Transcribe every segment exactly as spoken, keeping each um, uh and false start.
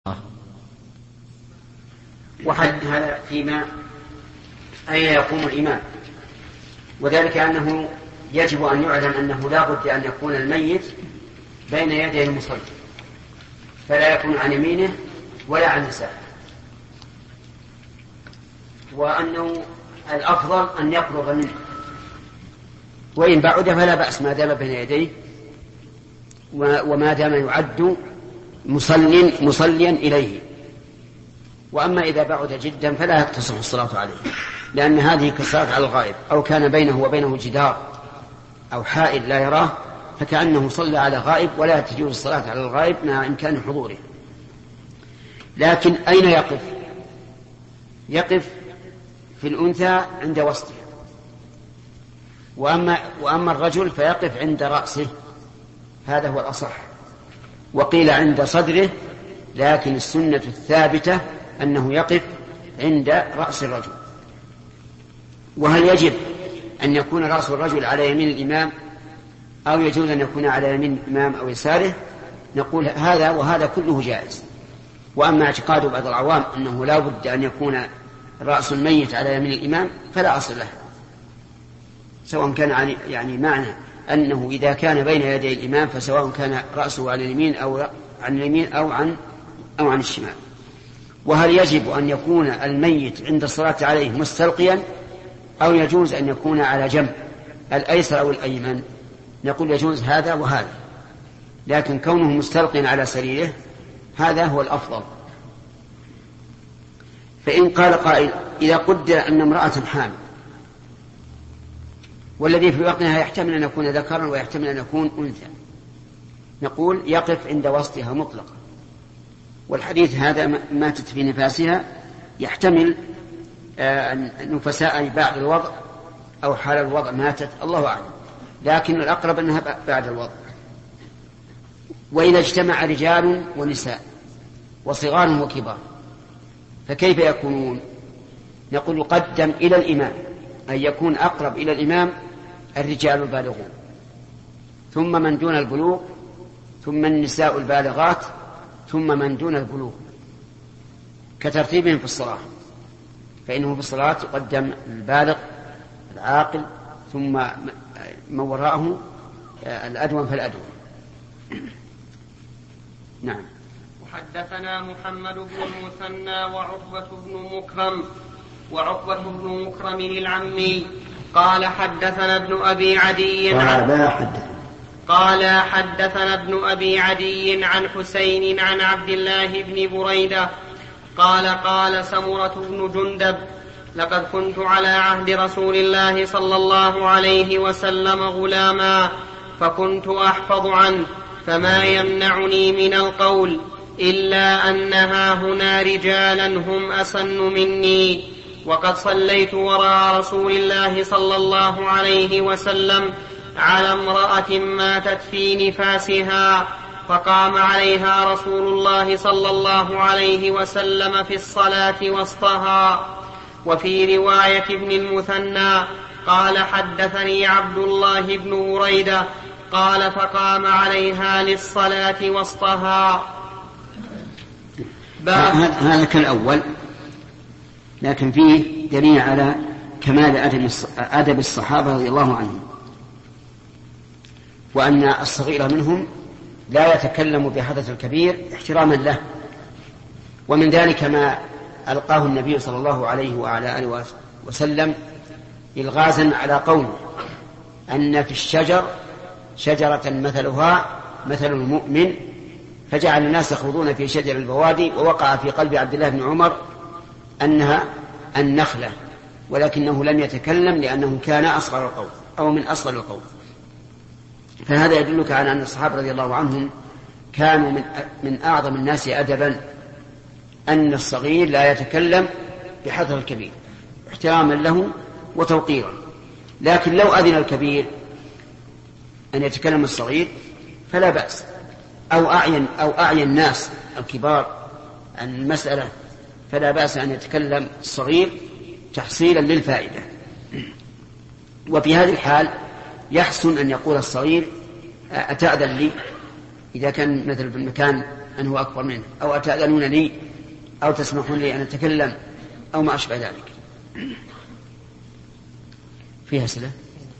وحد هذا فيما أين يقوم الإمام، وذلك أنه يجب أن يعلم أنه لا بد أن يكون الميت بين يدي المصلي، فلا يكون عن يمينه ولا عن يساره، وأنه الأفضل أن يقرب منه، وإن بعد فلا بأس ما دام بين يديه وما دام يعد مصلي مصليا إليه. وأما إذا بعد جدا فلا تصح الصلاة عليه، لأن هذه كالصلاة على الغائب، أو كان بينه وبينه جدار أو حائل لا يراه فكأنه صلى على غائب، ولا تجوز الصلاة على الغائب مع إمكان حضوره. لكن أين يقف؟ يقف في الأنثى عند وسطها، وأما, وأما الرجل فيقف عند رأسه، هذا هو الأصح. وقيل عند صدره، لكن السنة الثابتة أنه يقف عند رأس الرجل. وهل يجب أن يكون رأس الرجل على يمين الإمام أو يجوز أن يكون على يمين الإمام أو يساره؟ نقول هذا وهذا كله جائز. وأما اعتقاد بعض العوام أنه لا بد أن يكون رأس الميت على يمين الإمام فلا أصل له، سواء كان يعني معنى أنه إذا كان بين يدي الإمام فسواء كان رأسه على اليمين أو عن اليمين أو عن أو عن الشمال. وهل يجب أن يكون الميت عند الصلاة عليه مستلقيا أو يجوز أن يكون على جنب الأيسر أو الأيمن؟ نقول يجوز هذا وهذا، لكن كونه مستلقيا على سريره هذا هو الأفضل. فإن قال قائل إذا قدر أن امرأة حامل والذي في وقتها يحتمل أن يكون ذكرا ويحتمل أن يكون أنثى، نقول يقف عند وسطها مطلقا. والحديث هذا ماتت في نفاسها يحتمل نفساء بعد الوضع أو حال الوضع ماتت، الله أعلم، لكن الأقرب أنها بعد الوضع. وإذا اجتمع رجال ونساء وصغار وكبار فكيف يكونون؟ نقول يقدم إلى الإمام، أن يكون أقرب إلى الإمام الرجال البالغون، ثم من دون البلوغ، ثم النساء البالغات، ثم من دون البلوغ، كترتيبهم في الصلاة. فإنه في الصلاة يقدم البالغ العاقل، ثم من وراءه الأدون فالأدون. نعم. وحدثنا محمد بن المثنى وعقبة بن مكرم وعقبة بن مكرم العمي قال حدثنا ابن أبي عدي عن قال حدثنا ابن أبي عدي عن حسين عن عبد الله بن بريدة قال قال سمرة بن جندب لقد كنت على عهد رسول الله صلى الله عليه وسلم غلاما فكنت أحفظ عنه، فما يمنعني من القول إلا أنها هنا رجالا هم أسن مني، وقد صليت وراء رسول الله صلى الله عليه وسلم على امرأة ماتت في نفاسها، فقام عليها رسول الله صلى الله عليه وسلم في الصلاة وسطها. وفي رواية ابن المثنى قال حدثني عبد الله بن بريدة قال فقام عليها للصلاة وسطها. هذا كالأول، لكن فيه دليل على كمال أدب الصحابة رضي الله عنهم، وأن الصغير منهم لا يتكلم بحدث الكبير احتراما له. ومن ذلك ما ألقاه النبي صلى الله عليه وعلى آله وسلم إلغازا على قوله أن في الشجر شجرة مثلها مثل المؤمن، فجعل الناس يخوضون في شجر البوادي، ووقع في قلب عبد الله بن عمر أنها النخلة، ولكنه لم يتكلم لأنه كان أصغر القوم أو من أصغر القوم. فهذا يدلك على أن الصحابة رضي الله عنهم كانوا من, من أعظم الناس أدبا، أن الصغير لا يتكلم بحذر الكبير احتراما له وتوقيرا. لكن لو أذن الكبير أن يتكلم الصغير فلا بأس، أو أعين, أو أعين الناس الكبار عن المسألة فلا بأس أن يتكلم الصغير تحصيلا للفائدة. وفي هذه الحال يحسن أن يقول الصغير أتأذن لي، إذا كان مثل في المكان من هو أكبر منه، أو أتأذنون لي أو تسمحون لي أن أتكلم أو ما أشبه ذلك. فيها سلة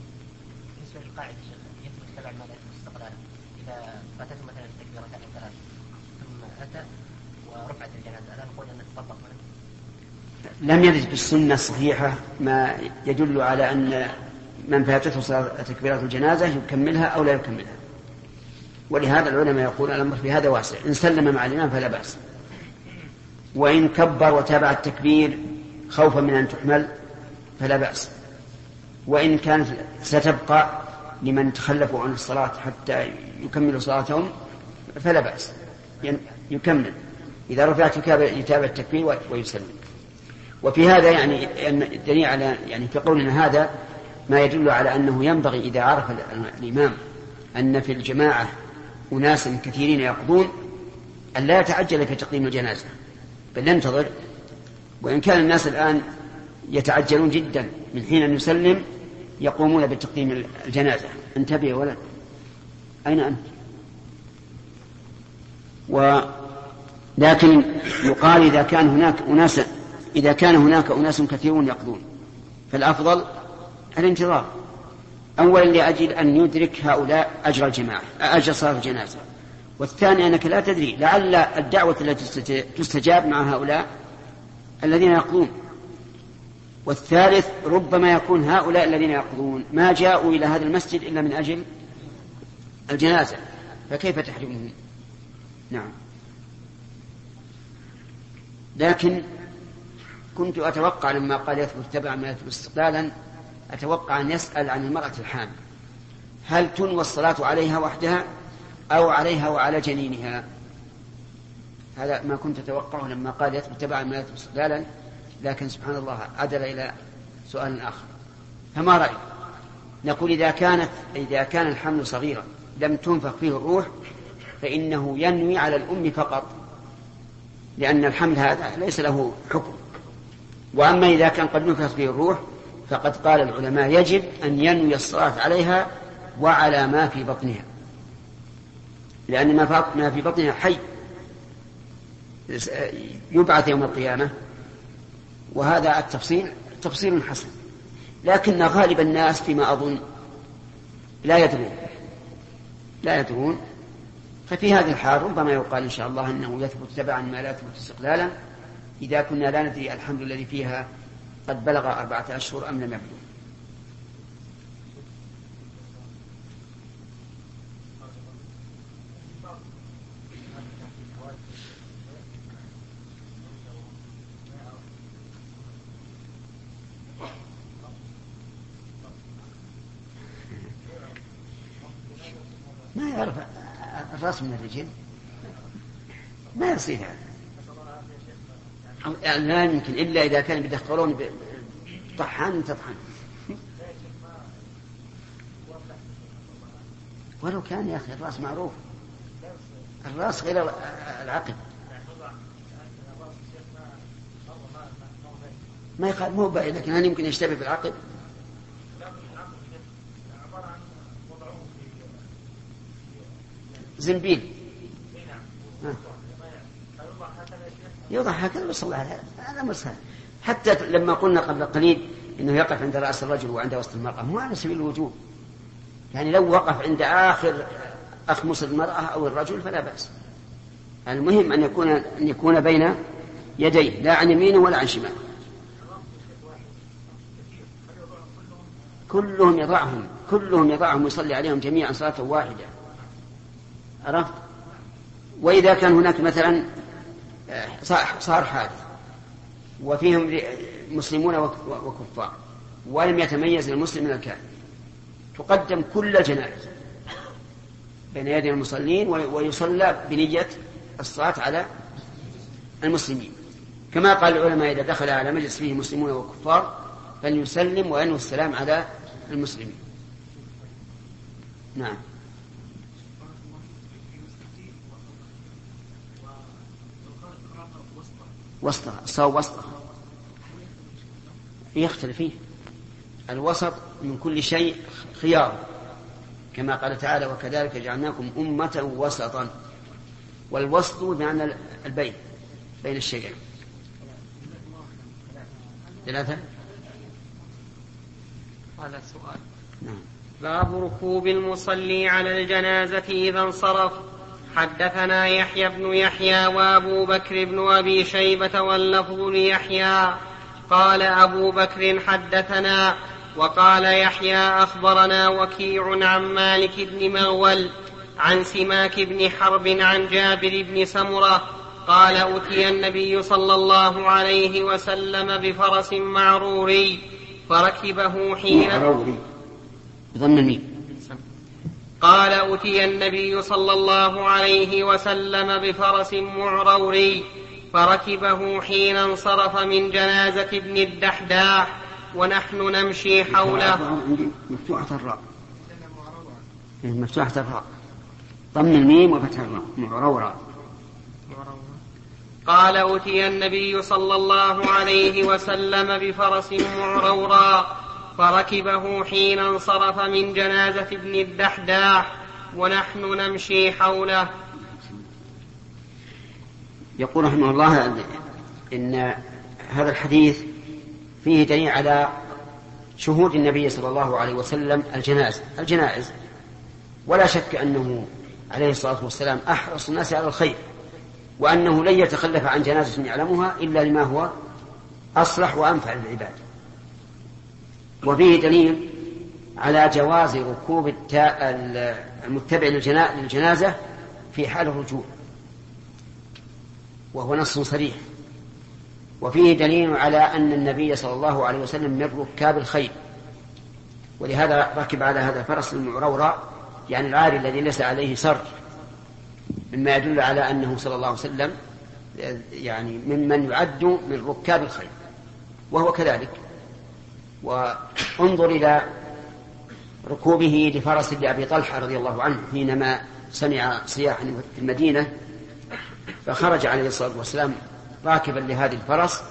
لم يرد بالسنة الصحيحة ما يدل على أن من فاتته صلاة تكبيرات الجنازة يكملها أو لا يكملها، ولهذا العلماء يقول الأمر في هذا واسع، إن سلم مع الإمام فلا بأس، وإن كبر وتابع التكبير خوفا من أن تحمل فلا بأس، وإن كانت ستبقى لمن تخلفوا عن الصلاة حتى يكملوا صلاتهم فلا بأس، يكمل إذا رفعت يتابع التكبير ويسلم. وفي هذا يعني الدليل على يعني في قولنا هذا ما يدل على أنه ينبغي إذا عرف الإمام أن في الجماعة أناس كثيرين يقضون أن لا يتعجل في تقديم الجنازة، بل ينتظر. وإن كان الناس الآن يتعجلون جدا من حين أن يسلم يقومون بتقديم الجنازة، انتبه يا ولد، أين أنت؟ ولكن يقال إذا كان هناك أناس إذا كان هناك أناس كثيرون يقضون فالأفضل الانتظار، أولا لأجل أن يدرك هؤلاء أجر الجماعة أجر صلاة الجنازة، والثاني أنك لا تدري لعل الدعوة التي تستجاب مع هؤلاء الذين يقضون، والثالث ربما يكون هؤلاء الذين يقضون ما جاءوا إلى هذا المسجد إلا من أجل الجنازة، فكيف تحرمهم؟ نعم. لكن كنت أتوقع لما قال يثبت تبعا ما يثبت استقلالا أتوقع أن يسأل عن المرأة الحامل، هل تنوى الصلاة عليها وحدها أو عليها وعلى جنينها؟ هذا ما كنت أتوقعه لما قال يثبت تبعا ما يثبت استقلالا، لكن سبحان الله عدل إلى سؤال آخر. فما رأيك؟ نقول إذا كانت إذا كان الحمل صغيرا لم تنفخ فيه الروح فإنه ينوي على الأم فقط، لأن الحمل هذا ليس له حكم. وأما إذا كان قد نفخ فيه الروح فقد قال العلماء يجب أن ينوي الصلاة عليها وعلى ما في بطنها، لأن ما في بطنها حي يبعث يوم القيامة، وهذا التفصيل تفصيل حسن، لكن غالب الناس فيما أظن لا يدرون لا يدرون ففي هذه الحال ربما يقال إن شاء الله أنه يثبت تبعا ما لا يثبت استقلالا، إذا كنا لا ندري الحمد الذي فيها قد بلغ أربعة أشهر أم لم يبلغ. ما يعرف الرأس من الرجل، ما يصير هذا يعني، لا يمكن إلا إذا كان بيدخلون طحان تطحن، ولو كان يا أخي الرأس معروف، الرأس غير العقل ما يقال مو بعيد، لكن هل يمكن يشتبه بالعقل؟ زنبيل يوضع هكذا بس الله هذا مسهل. حتى لما قلنا قبل قليل إنه يقف عند رأس الرجل وعند وسط المرأة مو على سبيل الوجوب، يعني لو وقف عند آخر أخمص المرأة أو الرجل فلا بأس، المهم أن يكون أن يكون بين يديه لا عن يمينه ولا عن شماله. كلهم يضعهم كلهم يضعهم ويصلي عليهم جميعا صلاة واحدة، عرفت؟ وإذا كان هناك مثلا صار حادث وفيهم مسلمون وكفار ولم يتميز المسلم من الكافر، تقدم كل الجنائز بين يدي المصلين ويصلى بنية الصلاة على المسلمين، كما قال العلماء إذا دخل على مجلس فيه مسلمون وكفار فليسلم وينوي السلام على المسلمين. نعم. وسطها الصواب وسطها يختلف فيه، الوسط من كل شيء خيار، كما قال تعالى وكذلك جعلناكم أمة وسطا، والوسط بمعنى البين بين الشيئين. ثلاثة. هذا سؤال. نعم. باب ركوب المصلي على الجنازة إذا انصرف. حدثنا يحيى بن يحيى وأبو بكر بن أبي شيبة واللفظ ليحيى قال أبو بكر حدثنا وقال يحيى أخبرنا وكيع عن مالك بن مغول عن سماك بن حرب عن جابر بن سمرة قال أتي النبي صلى الله عليه وسلم بفرس معروري فركبه حين بضم الميم. قال أتي النبي صلى الله عليه وسلم بفرس معروري فركبه حين انصرف من جنازة ابن الدحداح ونحن نمشي حوله. مفتوحة الراء مفتوحة الراء ضم الميم وفتح الراء معرورا. قال أتي النبي صلى الله عليه وسلم بفرس معرورا فركبه حين انصرف من جنازة ابن الدحداح ونحن نمشي حوله. يقول رحمه الله إن هذا الحديث فيه دليل على شهود النبي صلى الله عليه وسلم الجنائز الجنائز ولا شك أنه عليه الصلاة والسلام أحرص الناس على الخير وأنه لن يتخلف عن جنازة يعلمها إلا لما هو أصلح وأنفع للعباد. وفيه دليل على جواز ركوب المتبع للجنازة في حال الرجوع وهو نص صريح. وفيه دليل على أن النبي صلى الله عليه وسلم من ركاب الخيل ولهذا ركب على هذا الفرس المعرورة يعني العاري الذي ليس عليه سر مما يدل على أنه صلى الله عليه وسلم يعني ممن يعد من ركاب الخيل وهو كذلك. وانظر إلى ركوبه لفرس لأبي طلحة رضي الله عنه حينما سمع صياحا في المدينة فخرج عليه الصلاة والسلام راكبا لهذه الفرس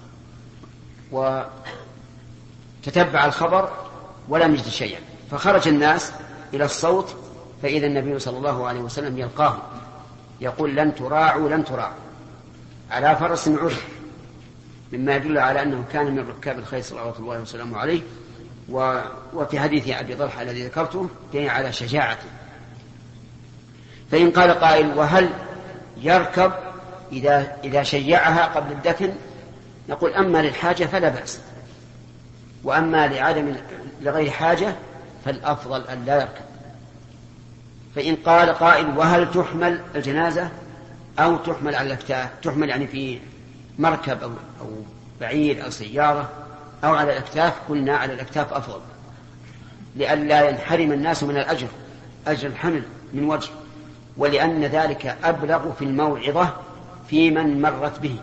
وتتبع الخبر ولم يجد شيئا فخرج الناس إلى الصوت فإذا النبي صلى الله عليه وسلم يلقاه يقول لن تراعوا لن تراعوا على فرس عرف مما يدل على أنه كان من ركاب الخيل صلوات الله وسلامه عليه. وفي حديث أبي طلحة الذي ذكرته دليل على شجاعته. فإن قال قائل وهل يركب إذا, إذا شيعها قبل الدفن نقول أما للحاجة فلا بأس وأما لعدم لغير حاجة فالأفضل أن لا يركب. فإن قال قائل وهل تحمل الجنازة أو تحمل على الأكتاف تحمل يعني في مركب أو, أو بعير أو سيارة أو على الأكتاف قلنا على الأكتاف أفضل لئلا ينحرم الناس من الأجر أجر الحمل من وجه ولأن ذلك أبلغ في الموعظة في من مرت به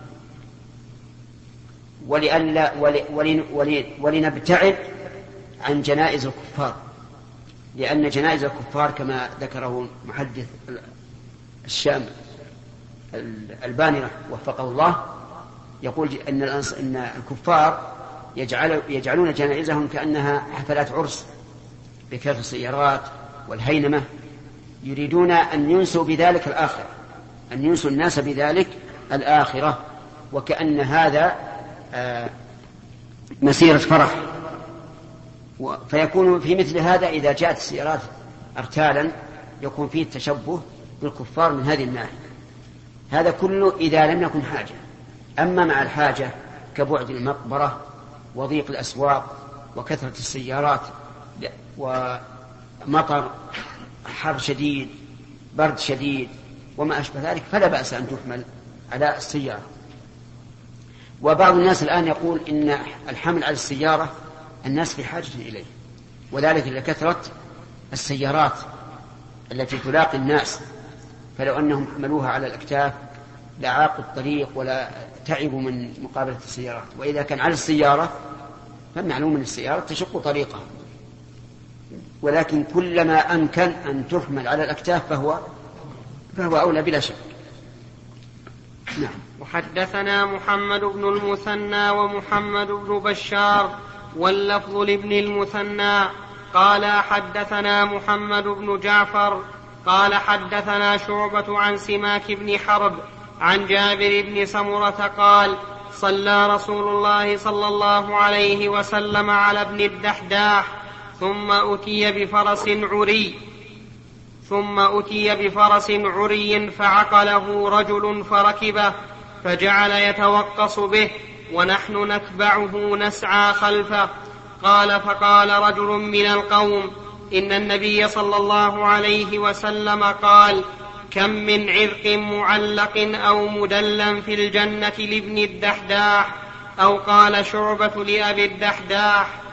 ولألا ولن ولن ولنبتعد عن جنائز الكفار لأن جنائز الكفار كما ذكره محدث الشام الباني وفقه الله يقول أن أن الكفار يجعل يجعلون جنائزهم كأنها حفلات عرس بكثرة السيارات والهينمة يريدون أن ينسوا بذلك الآخرة أن ينسوا الناس بذلك الآخرة وكأن هذا مسيرة فرح. فيكون في مثل هذا إذا جاءت السيارات ارتالا يكون فيه التشبه بالكفار من هذه الناحية. هذا كله إذا لم يكن حاجة. أما مع الحاجة كبعد المقبرة وضيق الأسواق وكثرة السيارات ومطر حر شديد برد شديد وما أشبه ذلك فلا بأس أن تحمل على السيارة. وبعض الناس الآن يقول إن الحمل على السيارة الناس في حاجة إليه وذلك لكثرة السيارات التي تلاقي الناس فلو أنهم حملوها على الأكتاف لعاقوا الطريق ولا تعبوا من مقابلة السيارات. وإذا كان على السيارة فمعلوم أن السيارة تشق طريقها ولكن كلما أمكن أن تحمل على الأكتاف فهو فهو أولى بلا شك. نعم. وحدثنا محمد بن المثنى ومحمد بن بشار واللفظ لابن المثنى قال حدثنا محمد بن جعفر قال حدثنا شعبة عن سماك بن حرب عن جابر بن سمرة قال صلى رسول الله صلى الله عليه وسلم على ابن الدحداح ثم أتي بفرس عري ثم أتي بفرس عري فعقله رجل فركبه فجعل يتوقص به ونحن نتبعه نسعى خلفه. قال فقال رجل من القوم إن النبي صلى الله عليه وسلم قال كم من عرق معلق أو مدلا في الجنة لابن الدحداح، أو قال شعبة لأبي الدحداح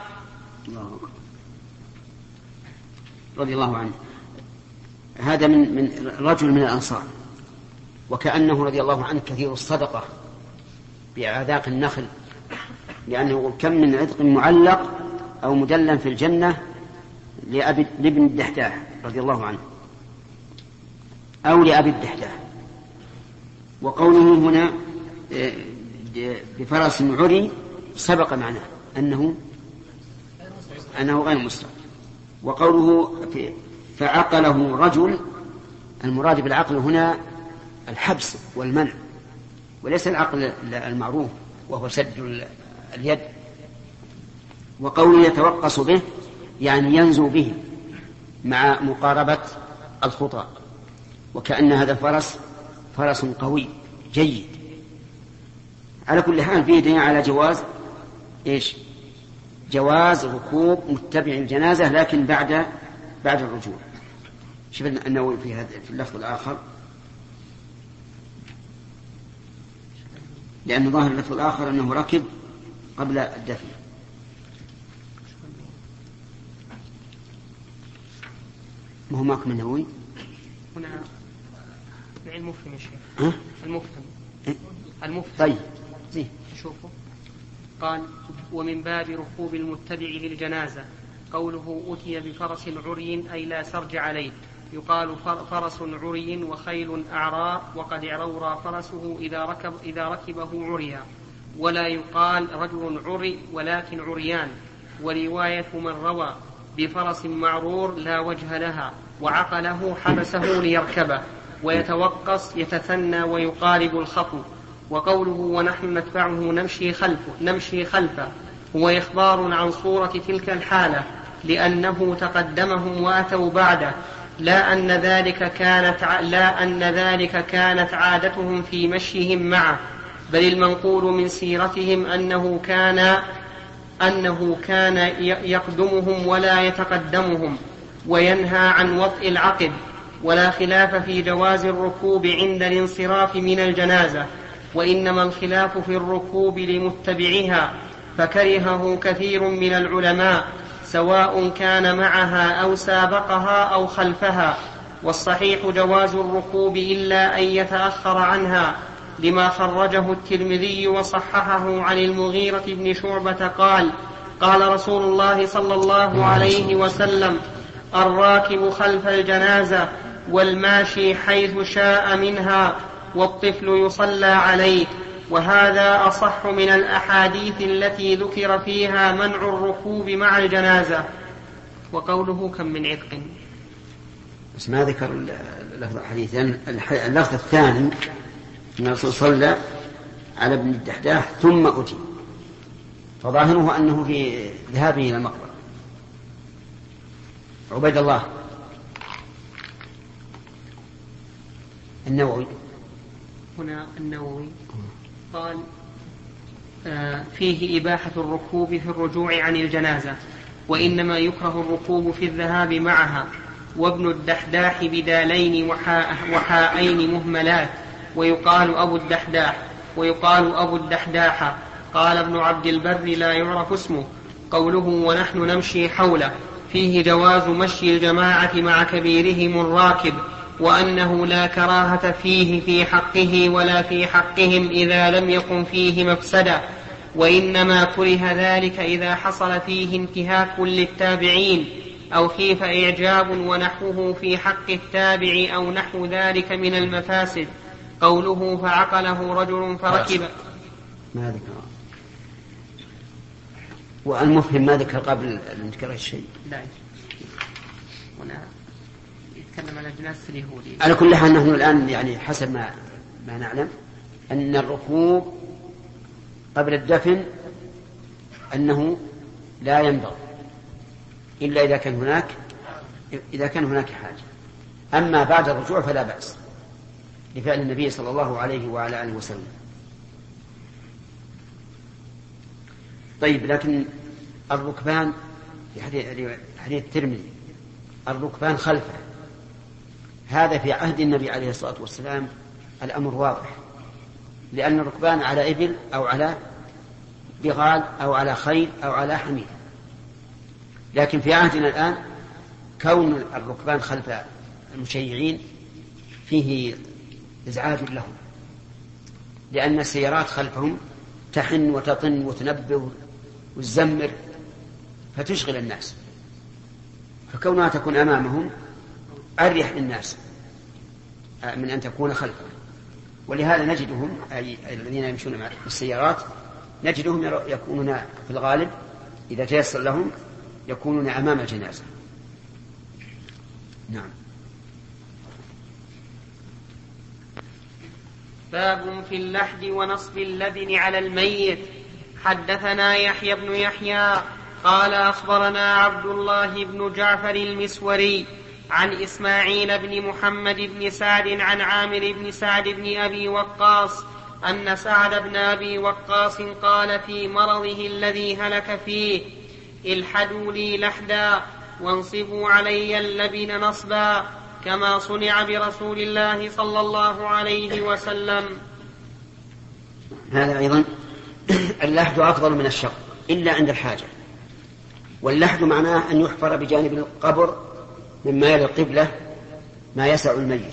رضي الله عنه. هذا من من رجل من الأنصار، وكأنه رضي الله عنه كثير الصدقة بأعذاق النخل، لأنه يقول كم من عذق معلق أو مدلا في الجنة لابن الدحداح رضي الله عنه، أو لأبي الدحداح. وقوله هنا بفرس عري سبق معناه أنه أنه غير مسلم. وقوله فعقله رجل، المراد بالعقل هنا الحبس والمنع، وليس العقل المعروف وهو سد اليد. وقوله يتوقص به يعني ينزو به مع مقاربة الخطى، وكأن هذا الفرس فرس قوي جيد. على كل حال فيه دليل على جواز إيش؟ جواز ركوب متبع الجنازة، لكن بعد بعد الرجوع. شوف النووي في هذا في اللفظ الآخر، لأن ظاهر اللفظ الآخر أنه ركب قبل الدفن. ما هو معكم النووي؟ هنا المفهم يا شيخ. ها؟ المفهم. المفهم. طيب زين. شوفوا قال ومن باب ركوب المتبع للجنازة قوله أتي بفرس عري أي لا سرج عليه، يقال فرس عري وخيل أعراء وقد عرورى فرسه إذا, ركب إذا ركبه عريا، ولا يقال رجل عري ولكن عريان. ورواية من روى بفرس معرور لا وجه لها، وعقله حبسه ليركبه ويتوقص يتثنى ويقارب الخطو. وقوله ونحن نتبعه نمشي خلفه, نمشي خلفه هو إخبار عن صورة تلك الحالة، لأنه تقدمهم وأتوا بعده، لا أن ذلك كانت لا أن ذلك كانت عادتهم في مشيهم معه، بل المنقول من سيرتهم أنه كان أنه كان يقدمهم ولا يتقدمهم، وينهى عن وطئ العقب. ولا خلاف في جواز الركوب عند الانصراف من الجنازة، وإنما الخلاف في الركوب لمتبعها، فكرهه كثير من العلماء سواء كان معها أو سابقها أو خلفها. والصحيح جواز الركوب إلا أن يتأخر عنها، لما خرجه الترمذي وصححه عن المغيرة بن شعبة قال قال رسول الله صلى الله عليه وسلم الراكب خلف الجنازة والماشي حيث شاء منها والطفل يصلى عليه. وهذا أصح من الأحاديث التي ذكر فيها منع الركوب مع الجنازة. وقوله كم من عتق بس ما ذكر اللفظ الحديث، لأن اللفظ الثاني أن الرسول صلى على ابن الدحداح ثم أتي، فظاهره أنه في ذهابه إلى المقبرة. عبيد الله النووي هنا النووي قال آه فيه إباحة الركوب في الرجوع عن الجنازة، وإنما يكره الركوب في الذهاب معها. وابن الدحداح بدالين وحاء وحاءين مهملات، ويقال أبو الدحداح ويقال أبو الدحداح. قال ابن عبد البر لا يعرف اسمه. قوله ونحن نمشي حوله فيه جواز مشي الجماعة مع كبيرهم الراكب، وأنه لا كراهة فيه في حقه ولا في حقهم إذا لم يكن فيه مفسدة، وإنما كره ذلك إذا حصل فيه انتهاك للتابعين أو خيف إعجاب ونحوه في حق التابع أو نحو ذلك من المفاسد. قوله فعقله رجل فركب ما ذكر، والمفهم ما ذكر قبل أن ذكر الشيء. لا هنا يتكلم عن الجناس اليهودي. على كل حال نحن الآن يعني حسب ما ما نعلم أن الركوب قبل الدفن أنه لا ينبغي إلا إذا كان هناك إذا كان هناك حاجة. أما بعد الرجوع فلا بأس لفعل النبي صلى الله عليه وعلى آله وسلم. طيب، لكن الركبان في حديث الترمذي الركبان خلفه، هذا في عهد النبي عليه الصلاة والسلام الأمر واضح، لأن الركبان على إبل أو على بغال أو على خيل أو على حمير. لكن في عهدنا الآن كون الركبان خلف المشيعين فيه إزعاج لهم، لأن السيارات خلفهم تحن وتطن وتنبه وتزمر فتشغل الناس، فكونها تكون أمامهم أريح للناس من أن تكون خلفهم. ولهذا نجدهم أي الذين يمشون مع السيارات نجدهم يكونون في الغالب إذا تيسر لهم يكونون أمام الجنازة. نعم. باب في اللحد ونصب اللبن على الميت. حدثنا يحيى بن يحيى قال أخبرنا عبد الله بن جعفر المسوري عن إسماعيل بن محمد بن سعد عن عامر بن سعد بن أبي وقاص أن سعد بن أبي وقاص قال في مرضه الذي هلك فيه: الحدوا لي لحدا وانصبوا علي اللبن نصبا كما صنع برسول الله صلى الله عليه وسلم. هذا أيضا اللحد أفضل من الشق إلا عند الحاجة. واللحد معناه أن يحفر بجانب القبر مما يلي القبلة ما يسع الميت،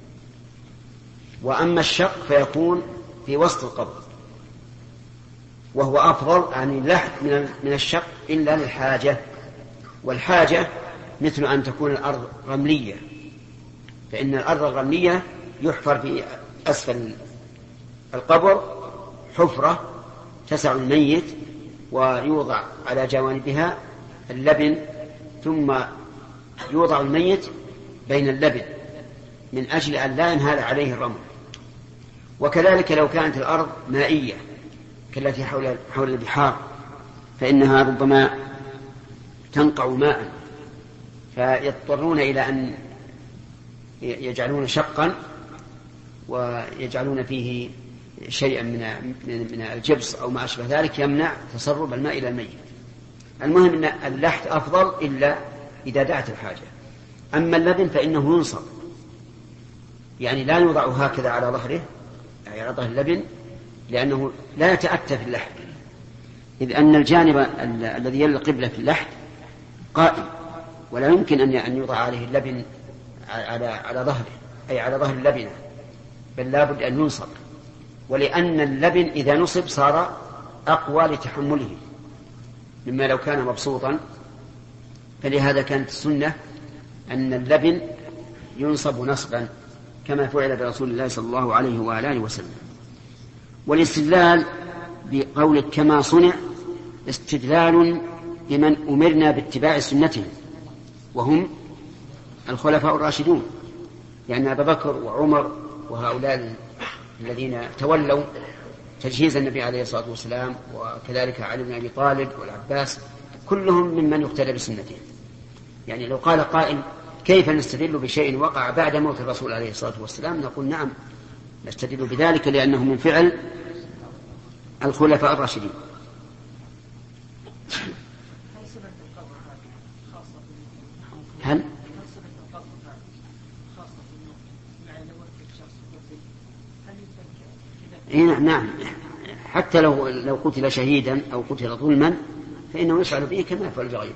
وأما الشق فيكون في وسط القبر، وهو أفضل عن اللحد من الشق إلا للحاجة. والحاجة مثل أن تكون الأرض رملية، فإن الأرض الرملية يحفر في أسفل القبر حفرة تسع الميت ويوضع على جوانبها اللبن، ثم يوضع الميت بين اللبن من أجل أن لا ينهال عليه الرمل. وكذلك لو كانت الأرض مائية كالتي حول حول البحار فإنها ربما تنقع ماء، فيضطرون إلى أن يجعلون شقا ويجعلون فيه شيئا من من الجبس أو ما أشبه ذلك يمنع تسرب الماء إلى الميت. المهم أن اللحد أفضل إلا إذا دعت الحاجة. أما اللبن فإنه ينصب، يعني لا يوضع هكذا على ظهره يعني على ظهر اللبن، لأنه لا يتأتى في اللحد، إذ أن الجانب الذي يلي القبلة في اللحد قائم، ولا يمكن أن يوضع عليه اللبن على على ظهره أي على ظهر اللبنة، بل لا بد أن ينصب. ولأن اللبن إذا نصب صار أقوى لتحمله مما لو كان مبسوطا، فلهذا كانت السنة أن اللبن ينصب نصبا كما فعل برسول الله صلى الله عليه وآله وسلم. والاستدلال بقول كما صنع استدلال بمن أمرنا باتباع سنته وهم الخلفاء الراشدون، يعني أبا بكر وعمر وهؤلاء الذين تولوا تجهيز النبي عليه الصلاة والسلام، وكذلك علي بن أبي طالب والعباس، كلهم ممن يقتدى بسنته. يعني لو قال قائل كيف نستدل بشيء وقع بعد موت الرسول عليه الصلاة والسلام، نقول نعم نستدل بذلك لأنه من فعل الخلفاء الراشدين. هل نعم، حتى لو لو قتل شهيدا أو قتل ظلما فإنه يفعل به كما يفعل بغيره.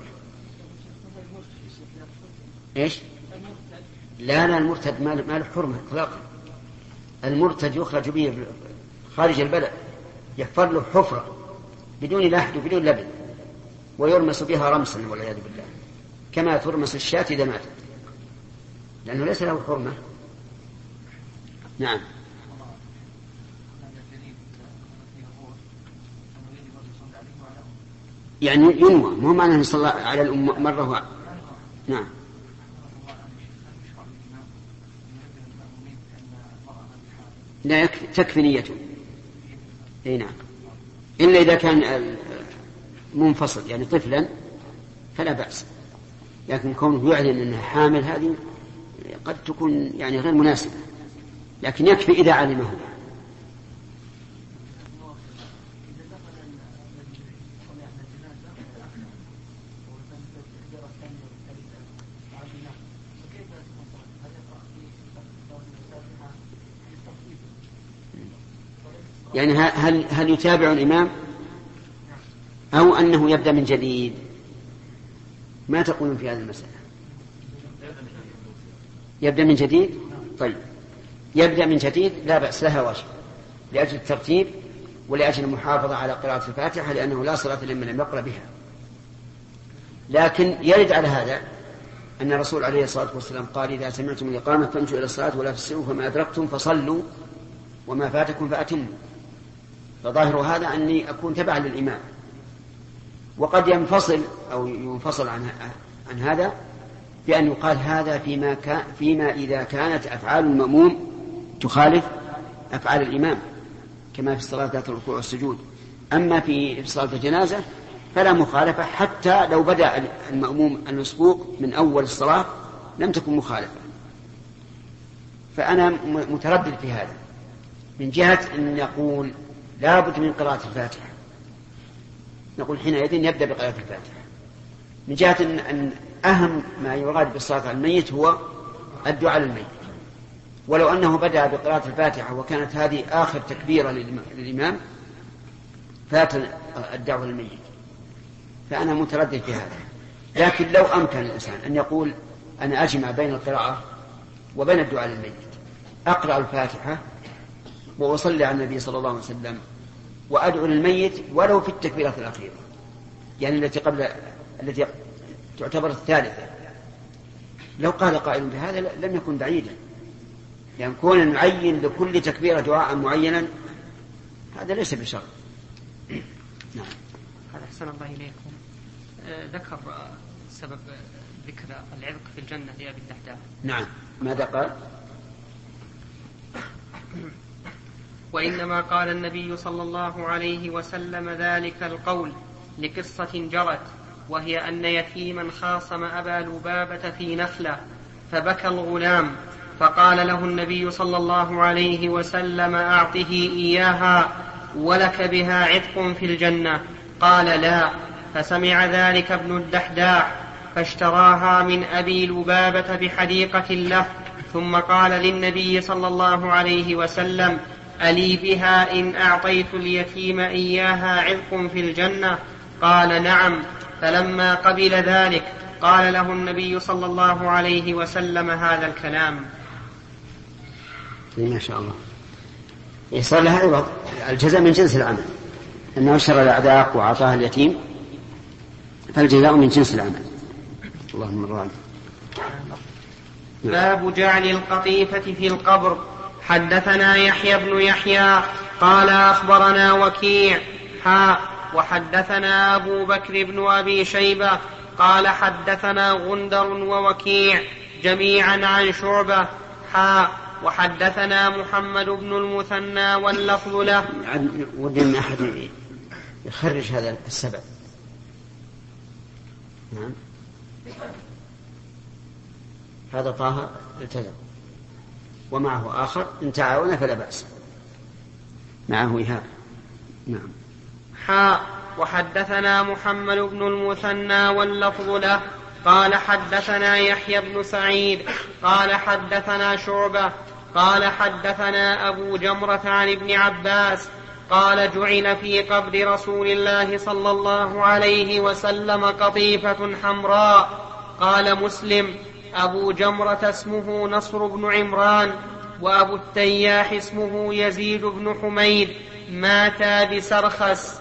إيش؟ لا لا المرتد ما له حرمة إطلاقا. المرتد يخرج به خارج البلد، يحفر له حفرة بدون لحد وبدون لبن ويرمس بها رمسا والعياذ بالله، كما ترمس الشاة إذا ماتت، لأنه ليس له حرمة. نعم. يعني ينوى، مو معنى أن صلى على الأمة مرة. نعم. لا يكفي تكفي نيته. اي نعم، إلا إذا كان منفصل يعني طفلا فلا بأس، لكن كونه يعلن أنها حامل هذه قد تكون يعني غير مناسبة، لكن يكفي إذا علمه. يعني هل هل يتابع الإمام أو أنه يبدأ من جديد؟ ما تقولون في هذه المسألة؟ يبدأ من جديد؟ طيب، يبدأ من جديد لا بأس لها واجب، لأجل الترتيب ولأجل المحافظة على قراءة الفاتحة، لأنه لا صلاة لمن لم يقرأ بها. لكن يرد على هذا أن الرسول عليه الصلاة والسلام قال: إذا سمعتم الإقامة فامشوا إلى الصلاة ولا تسرعوا، فما أدركتم فصلوا وما فاتكم فأتموا. فظاهر هذا أني أكون تبعا للإمام، وقد ينفصل أو ينفصل عن عن هذا بأن يقال هذا فيما, كان فيما إذا كانت أفعال المأموم تخالف أفعال الإمام، كما في الصلاة ذات الركوع والسجود. أما في صلاة الجنازة فلا مخالفة، حتى لو بدأ المأموم المسبوق من أول الصلاة لم تكن مخالفة. فأنا متردد في هذا، من جهة أن يقول لا بد من قراءة الفاتحة، نقول حينئذ يبدأ بقراءة الفاتحة، من جهة أن أهم ما يراد بالصلاة على الميت هو الدعاء للميت. ولو أنه بدأ بقراءة الفاتحة وكانت هذه آخر تكبيرة للإمام فات الدعوة للميت، فأنا متردد في هذا. لكن لو أمكن الإنسان أن يقول أنا أجمع بين القراءة وبين الدعاء للميت، أقرأ الفاتحة وأصلي على النبي صلى الله عليه وسلم وأدعو للميت ولو في التكبيرة الأخيرة، يعني التي قبل التي تعتبر الثالثة. لو قال قائل بهذا لم يكن بعيدا، لأن يعني كون نعين لكل تكبيرة دعاء معينا هذا ليس بشرط. نعم. هذا أحسن الله إليكم. آه ذكر سبب ذكر العذق في الجنة لأبي الدحداح. نعم. ماذا قال؟ وإنما قال النبي صلى الله عليه وسلم ذلك القول لقصة جرت، وهي أن يتيما خاصم أبا لبابة في نخلة فبكى الغلام، فقال له النبي صلى الله عليه وسلم: أعطه إياها ولك بها عتق في الجنة. قال: لا. فسمع ذلك ابن الدحداح فاشتراها من أبي لبابة بحديقة له، ثم قال للنبي صلى الله عليه وسلم: ألي بها إن أعطيت اليتيم إياها عتق في الجنة؟ قال: نعم. فلما قبل ذلك قال له النبي صلى الله عليه وسلم هذا الكلام. ما شاء الله. يصير لها عوض، الجزاء من جنس العمل، أنه اشترى الأعذاق وأعطاها اليتيم فالجزاء من جنس العمل. اللهم الرحمن. باب جعل القطيفة في القبر. حدثنا يحيى بن يحيى قال أخبرنا وكيع حاء وحدثنا أبو بكر بن أبي شيبة قال حدثنا غندر ووكيع جميعا عن شعبة حاء وحدثنا محمد بن المثنى واللفظ له. ودي أحد يخرج هذا السبب. نعم. هذا طه التزم ومعه آخر إن تعاون فلا بأس، معه إيهاب. نعم. حاء وحدثنا محمد بن المثنى واللفظ له قال حدثنا يحيى بن سعيد قال حدثنا شعبة قال حدثنا أبو جمرة عن ابن عباس قال جعل في قبر رسول الله صلى الله عليه وسلم قطيفة حمراء. قال مسلم: أبو جمرة اسمه نصر بن عمران، وأبو التياح اسمه يزيد بن حميد، ماتا بسرخس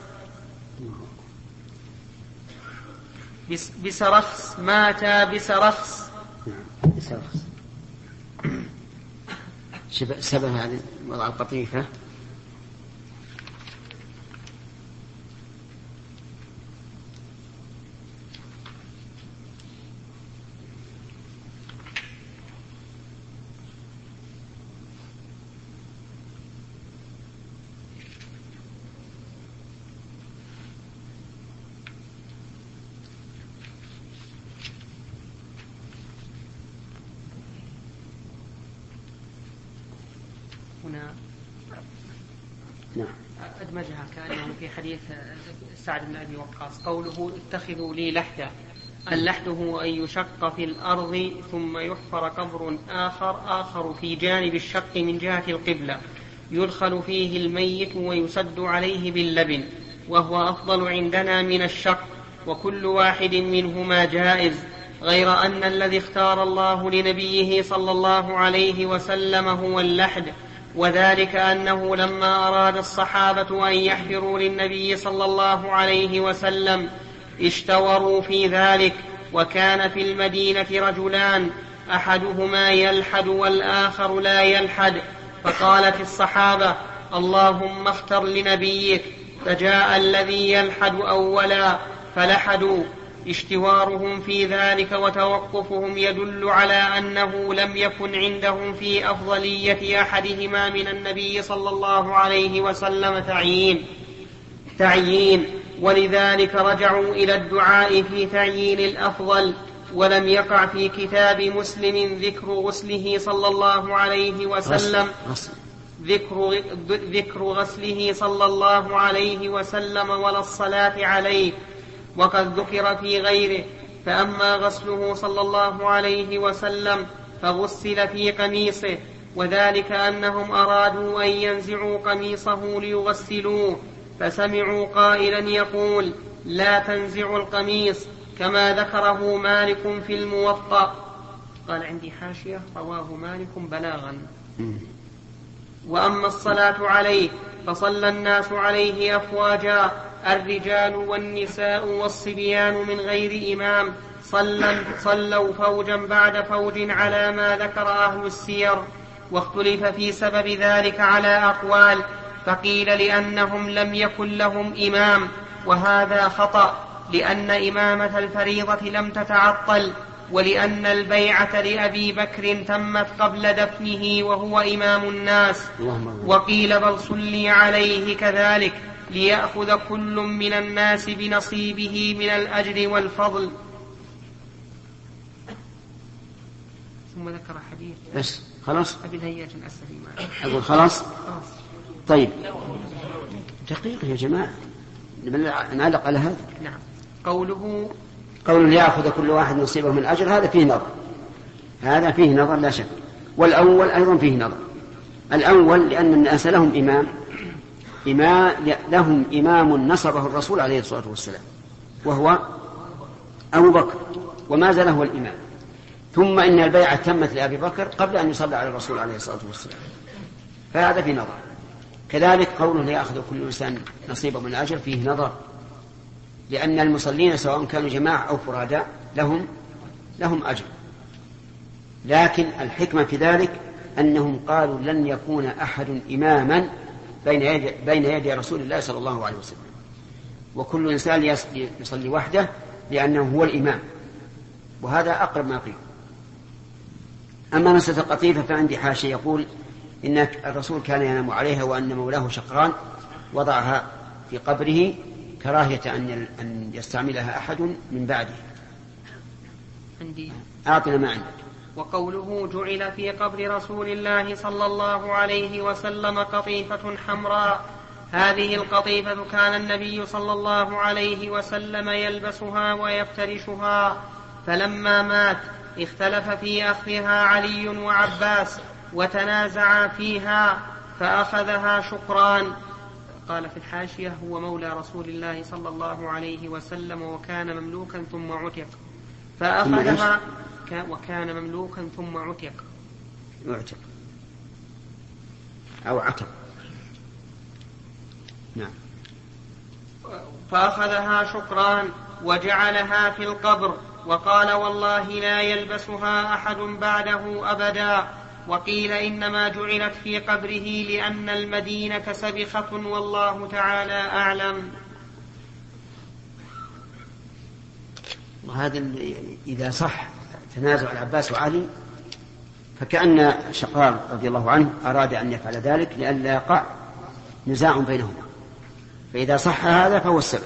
بس بسرخس ماتا بسرخس. بسرخس. سبب هذه وضع القطيفة أدمجها كأنه في حديث سعد بن أبي وقاص قوله اتخذوا لي لحدا. اللحد هو أن يشق في الأرض ثم يحفر قبر آخر آخر في جانب الشق من جهة القبلة يدخل فيه الميت ويسد عليه باللبن، وهو أفضل عندنا من الشق، وكل واحد منهما جائز، غير أن الذي اختار الله لنبيه صلى الله عليه وسلم هو اللحد، وذلك أنه لما أراد الصحابة أن يحفروا للنبي صلى الله عليه وسلم اشتوروا في ذلك، وكان في المدينة رجلان أحدهما يلحد والآخر لا يلحد، فقالت الصحابة اللهم اختر لنبيك، فجاء الذي يلحد أولا فلحدوا. اشتوارهم في ذلك وتوقفهم يدل على أنه لم يكن عندهم في أفضلية أحدهما من النبي صلى الله عليه وسلم تعيين تعيين ولذلك رجعوا إلى الدعاء في تعيين الأفضل. ولم يقع في كتاب مسلم ذكر غسله صلى الله عليه وسلم ذكر, ذكر غسله صلى الله عليه وسلم ولا الصلاة عليه، وقد ذكر في غيره. فأما غسله صلى الله عليه وسلم فغسل في قميصه، وذلك أنهم أرادوا أن ينزعوا قميصه ليغسلوه، فسمعوا قائلا يقول لا تنزعوا القميص، كما ذكره مالك في الموطأ. قال عندي حاشية رواه مالك بلاغا. وأما الصلاة عليه فصلى الناس عليه أفواجا، الرجال والنساء والصبيان من غير إمام، صلوا فوجا بعد فوج على ما ذكر أهل السير، واختلف في سبب ذلك على أقوال، فقيل لأنهم لم يكن لهم إمام، وهذا خطأ، لأن إمامة الفريضة لم تتعطل، ولأن البيعة لأبي بكر تمت قبل دفنه وهو إمام الناس. وقيل بل صلي عليه كذلك ليأخذ كل من الناس بنصيبه من الأجر والفضل. ثم ذكر حديث بس خلاص أبي الهياج الأسري أقول خلاص. طيب دقيقة يا جماعة نعلق على هذا. نعم. قوله قوله ليأخذ كل واحد نصيبه من الأجر، هذا فيه نظر، هذا فيه نظر لا شك. والأول أيضا فيه نظر. الأول لأن الناس لهم إمام إمام لهم إمام نصبه الرسول عليه الصلاة والسلام وهو أبو بكر، وما زال هو الإمام. ثم إن البيعة تمت لأبي بكر قبل أن يصلى على الرسول عليه الصلاة والسلام، فهذا فيه نظر. كذلك قوله ليأخذ كل إنسان نصيبه من الأجر فيه نظر، لأن المصلين سواء كانوا جماعة أو فرادى لهم لهم أجر، لكن الحكمة في ذلك أنهم قالوا لن يكون أحد إماما بين يدي, بين يدي رسول الله صلى الله عليه وسلم، وكل إنسان يصلي وحده لأنه هو الإمام، وهذا أقرب ما قيل. أما مسألة القطيفة فعندي حاشية يقول إن الرسول كان ينام عليها وأن مولاه شقران وضعها في قبره كراهية أن يستعملها أحد من بعده. عندي أعطنا ما عندك. وقوله جعل في قبر رسول الله صلى الله عليه وسلم قطيفة حمراء، هذه القطيفة كان النبي صلى الله عليه وسلم يلبسها ويفترشها، فلما مات اختلف في أخذها علي وعباس وتنازعا فيها فأخذها شكران. قال في الحاشية هو مولى رسول الله صلى الله عليه وسلم وكان مملوكا ثم عتق، فأخذها وكان مملوكا ثم عتق عتق أو عتق نعم. فأخذها شكران وجعلها في القبر، وقال والله لا يلبسها أحد بعده أبدا. وقيل إنما جعلت في قبره لأن المدينة سبخة، والله تعالى أعلم. وهذا إذا صح تنازع العباس وعلي فكأن شقران رضي الله عنه أراد أن يفعل ذلك لئلا يقع نزاع بينهما، فإذا صح هذا فهو السبب.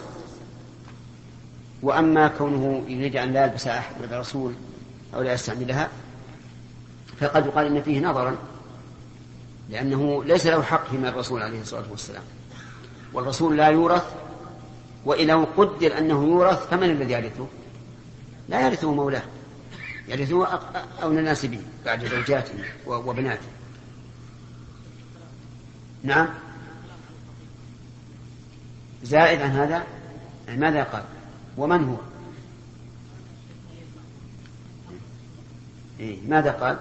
وأما كونه يريد أن لا يلبس أحد من الرسول أو لا يستعملها فقد يقال إن فيه نظرا، لأنه ليس له حق فيما الرسول عليه الصلاة والسلام. والرسول لا يورث، وإذا قدر أنه يورث فمن الذي يرثه؟ لا يرثه مولاه، يرثه أولى الناس به بعد زوجاته وبناته. نعم. زائد عن هذا ماذا قال؟ ومن هو؟ إيه ماذا قال؟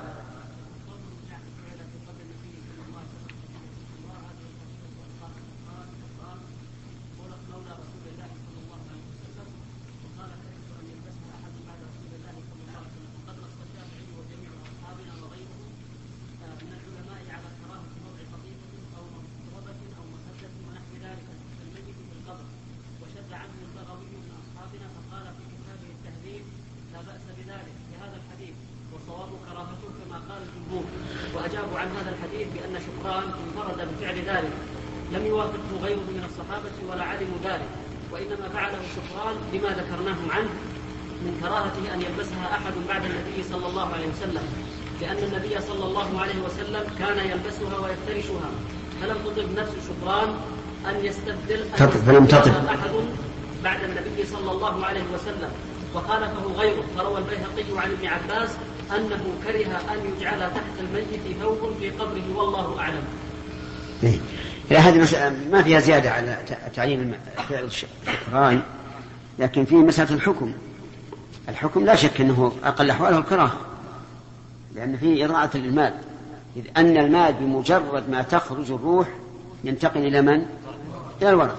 وأجابوا عن هذا الحديث بأن شكران انفرد بفعل ذلك، لم يوافقه غيره من الصحابة ولا علموا ذلك، وإنما فعله شكران لما ذكرناه عنه من كراهته أن يلبسها أحد بعد النبي صلى الله عليه وسلم، لأن النبي صلى الله عليه وسلم كان يلبسها ويفترشها، فلم تطب نفس شكران أن يستبدل أن أحد بعد النبي صلى الله عليه وسلم، وخالفه غيره. فروى البيهقي عن ابن عباس أنه كره أن يجعل تحت الميت ثوب في قبره، والله أعلم. إيه. هذه مسألة ما فيها زيادة على تعيين فعل الشكران، لكن في مسألة الحكم. الحكم لا شك أنه أقل أحواله الكراهة، لأن فيه إضاعة للمال، إذ أن المال بمجرد ما تخرج الروح ينتقل إلى من؟ إلى الورثة.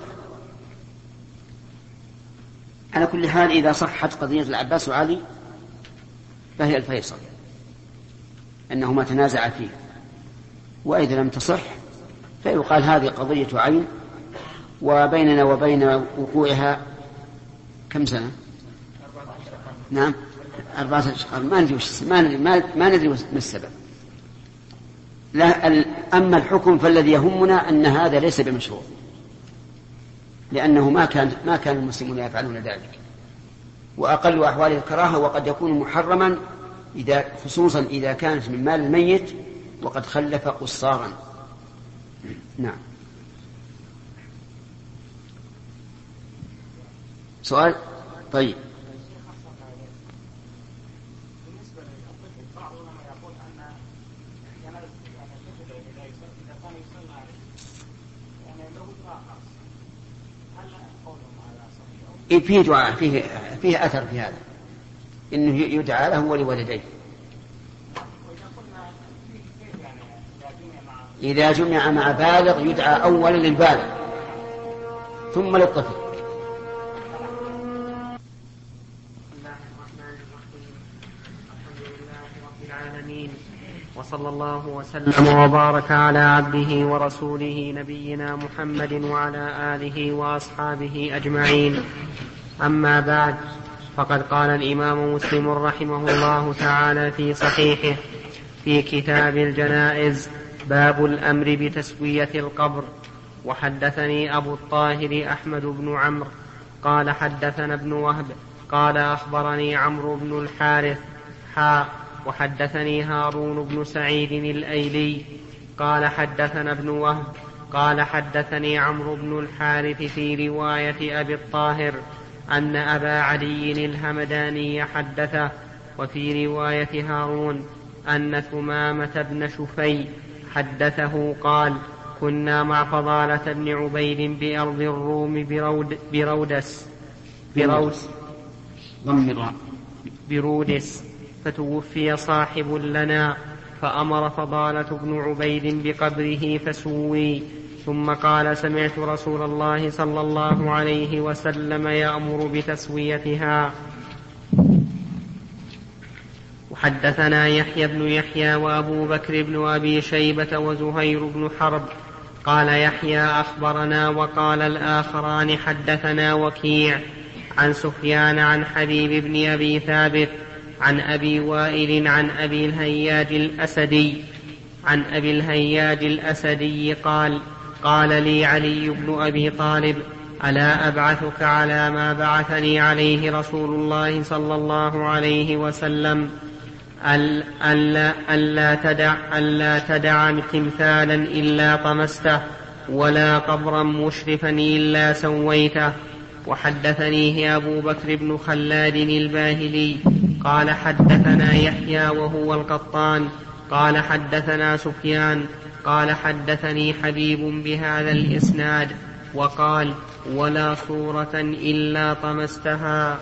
على كل حال إذا صحت قضية العباس وعلي فهي الفيصل، أنهما تنازع فيه، وإذا لم تصح فيقال هذه قضية عين، وبيننا وبين وقوعها كم سنة؟ نعم أربعة أشهر، ما ندري ما ندري ما ندري ما السبب. لا أما الحكم فالذي يهمنا أن هذا ليس بمشروع، لأنه ما كان ما كان المسلمون يفعلون ذلك، وأقل أحوال الكراهة، وقد يكون محرما إذا خصوصا إذا كانت من مال الميت وقد خلف قصارا. نعم. سؤال؟ طيب. فيه دعاء، فيه, فيه أثر في هذا، إنه يدعى له ولوالديه. إذا جمع مع بالغ يدعى أولا للبالغ ثم للطفل. وصلى الله وسلم وبارك على عبده ورسوله نبينا محمد وعلى آله وأصحابه أجمعين. أما بعد، فقد قال الإمام مسلم رحمه الله تعالى في صحيحه في كتاب الجنائز: باب الأمر بتسوية القبر. وحدثني أبو الطاهر أحمد بن عمرو قال حدثنا ابن وهب قال أخبرني عمرو بن الحارث حا وحدثني هارون بن سعيد الأيلي قال حدثنا ابن وهب قال حدثني عمرو بن الحارث في رواية أبي الطاهر أن أبا علي الهمداني حدثه، وفي رواية هارون أن ثمامة بن شفي حدثه قال: كنا مع فضالة بن عبيد بأرض الروم برود برودس برودس برودس فتوفي صاحب لنا، فأمر فضالة بن عبيد بقبره فسوي، ثم قال: سمعت رسول الله صلى الله عليه وسلم يأمر بتسويتها. وحدثنا يحيى بن يحيى وأبو بكر بن أبي شيبة وزهير بن حرب. قال يحيى: أخبرنا، وقال الآخران: حدثنا وكيع عن سفيان عن حبيب بن أبي ثابت عن أبي وائل عن أبي الهياج الأسدي عن أبي الهياج الأسدي قال: قال لي علي بن أبي طالب: ألا أبعثك على ما بعثني عليه رسول الله صلى الله عليه وسلم، ألا, ألا, تدع, ألا تدع تمثالا إلا طمسته، ولا قبرا مشرفا إلا سويته. وحدثنيه أبو بكر بن خلاد الباهلي قال حدثنا يحيى وهو القطان قال حدثنا سفيان قال حدثني حبيب بهذا الإسناد وقال ولا صورة إلا طمستها.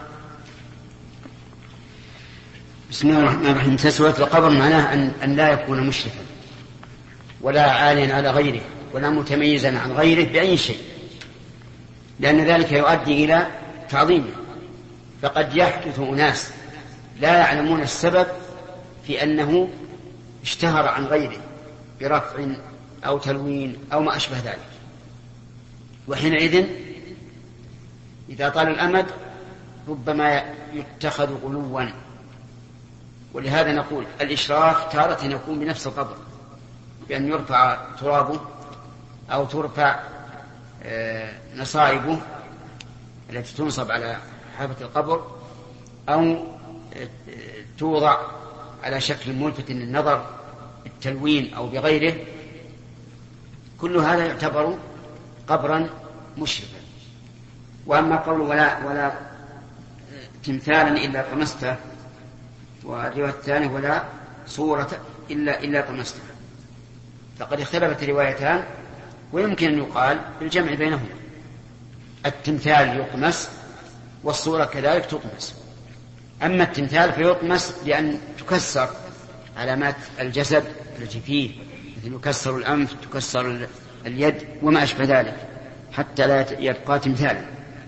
بسم الله الرحمن الرحيم. تسوية القبر معناه أن, أن لا يكون مشرفا ولا عاليا على غيره ولا متميزا عن غيره بأي شيء، لأن ذلك يؤدي إلى تعظيمه. فقد يحدث أناس لا يعلمون السبب في أنه اشتهر عن غيره برفع أو تلوين أو ما أشبه ذلك، وحينئذ إذا طال الأمد ربما يتخذ غلوا. ولهذا نقول الإشراف تارة يكون بنفس القبر بأن يرفع ترابه أو ترفع نصائبه التي تنصب على حافة القبر أو توضع على شكل ملفت للنظر بالتلوين أو بغيره. كل هذا يعتبر قبرا مشرفا. وأما قول ولا, ولا تمثالا إلا طمسته، والرواية الثانية ولا صورة إلا, إلا طمسته، فقد اختلفت الروايتان، ويمكن أن يقال بالجمع بينهما. التمثال يطمس والصورة كذلك تطمس. أما التمثال فيطمس لأن تكسر علامات الجسد التي فيه، مثل يكسر الأنف، تكسر اليد وما أشبه ذلك، حتى لا يبقى تمثالا.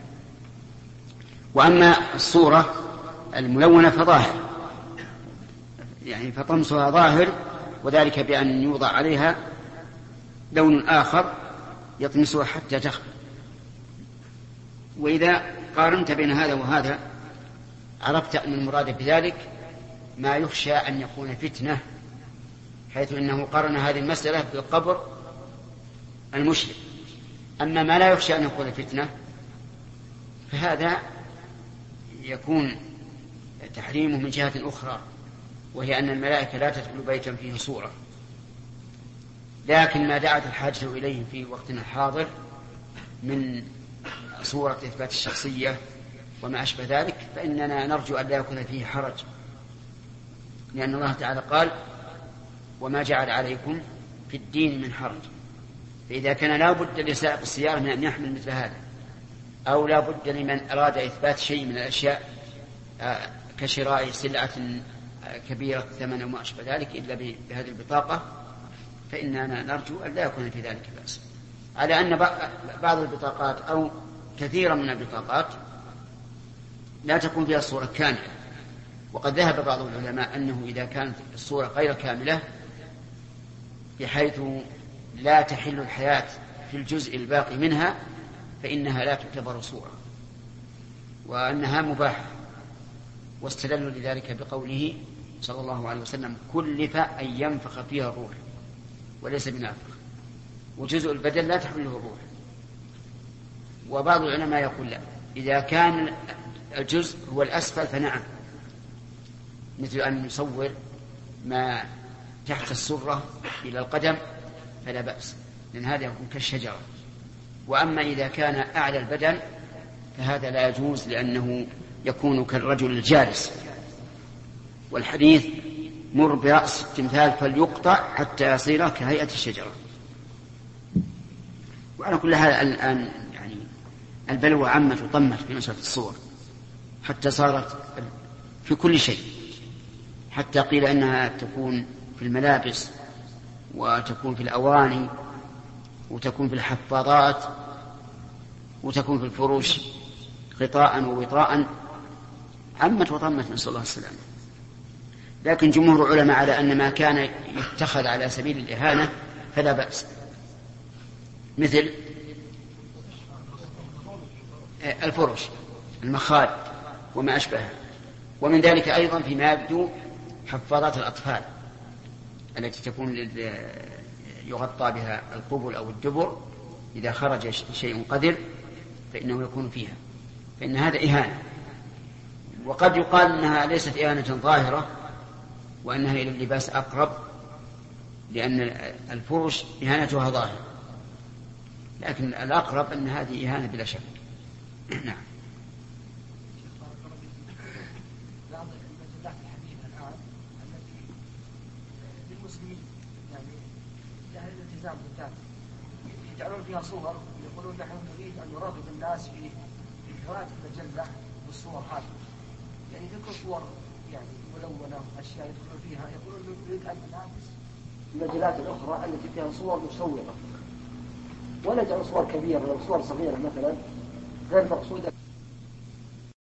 وأما الصورة الملونة فظاهر، يعني فطمسها ظاهر، وذلك بأن يوضع عليها لون آخر يطمسها حتى تخفى. وإذا قارنت بين هذا وهذا عرفت أن المراد بذلك ما يخشى أن يكون فتنة، حيث إنه قارن هذه المسألة بالقبر المشرك. أما ما لا يخشى أن يكون فتنة فهذا يكون تحريمه من جهة أخرى، وهي أن الملائكة لا تدخل بيتا فيه صورة. لكن ما دعت الحاجة إليه في وقتنا الحاضر من صورة إثبات الشخصية وما أشبه ذلك فإننا نرجو أن لا يكون فيه حرج، لأن الله تعالى قال وما جعل عليكم في الدين من حرج. فإذا كان لا بد لسائق السيارة من أن يحمل مثل هذا، أو لا بد لمن أراد إثبات شيء من الأشياء كشراء سلعة كبيرة ثمن وما أشبه ذلك إلا بهذه البطاقة، فإننا نرجو أن لا يكون في ذلك بأس. على أن بعض البطاقات أو كثيرا من البطاقات لا تكون فيها الصورة كاملة، وقد ذهب بعض العلماء أنه إذا كانت الصورة غير كاملة بحيث لا تحل الحياة في الجزء الباقي منها فإنها لا تعتبر صورة، وأنها مباحة. واستدلوا لذلك بقوله صلى الله عليه وسلم كلف أن ينفخ فيها الروح وليس بنافخ، وجزء البدن لا تحمله الروح. وبعض العلماء يقول لا، إذا كان الجزء هو الأسفل فنعم، مثل أن نصور ما تحت السرة إلى القدم فلا بأس، لأن هذا يكون كالشجرة. وأما إذا كان أعلى البدن فهذا لا يجوز، لأنه يكون كالرجل الجالس. والحديث مر برأس التمثال فليقطع حتى يصير كهيئة الشجرة. وعلى كل هذا الآن يعني البلوى عمت وطمت في نشرة الصور حتى صارت في كل شيء، حتى قيل أنها تكون في الملابس وتكون في الأواني وتكون في الحفاضات وتكون في الفروش غطاء ووطاء، عمت وطمت، نسأل الله السلامة. لكن جمهور العلماء على أن ما كان يتخذ على سبيل الإهانة فلا بأس، مثل الفرش، المخاد وما أشبهها. ومن ذلك أيضا فيما يبدو حفاظات الأطفال التي تكون يغطى بها القبل أو الدبر، إذا خرج شيء قذر فإنه يكون فيها، فإن هذا إهانة. وقد يقال أنها ليست إهانة ظاهرة وأنها إلى اللباس أقرب، لأن الفرش إهانتها ظاهرة، لكن الأقرب أن هذه إهانة بلا شك. نعم. بعض المجلات الحديثة الآن التي للمسلمين يعني لأهل الالتزام بالذات يجعلون فيها صور يقولون نحن نريد أن نرغب الناس في قراءة المجلة والصور هذه، يعني تذكر صور يعني ملونة وأشياء يدخلون فيها، يقولون نريد أن ننافس المجلات الأخرى التي فيها صور مصورة، ولا جعل صور كبيرة أو صور صغيرة مثلا غير مقصودة.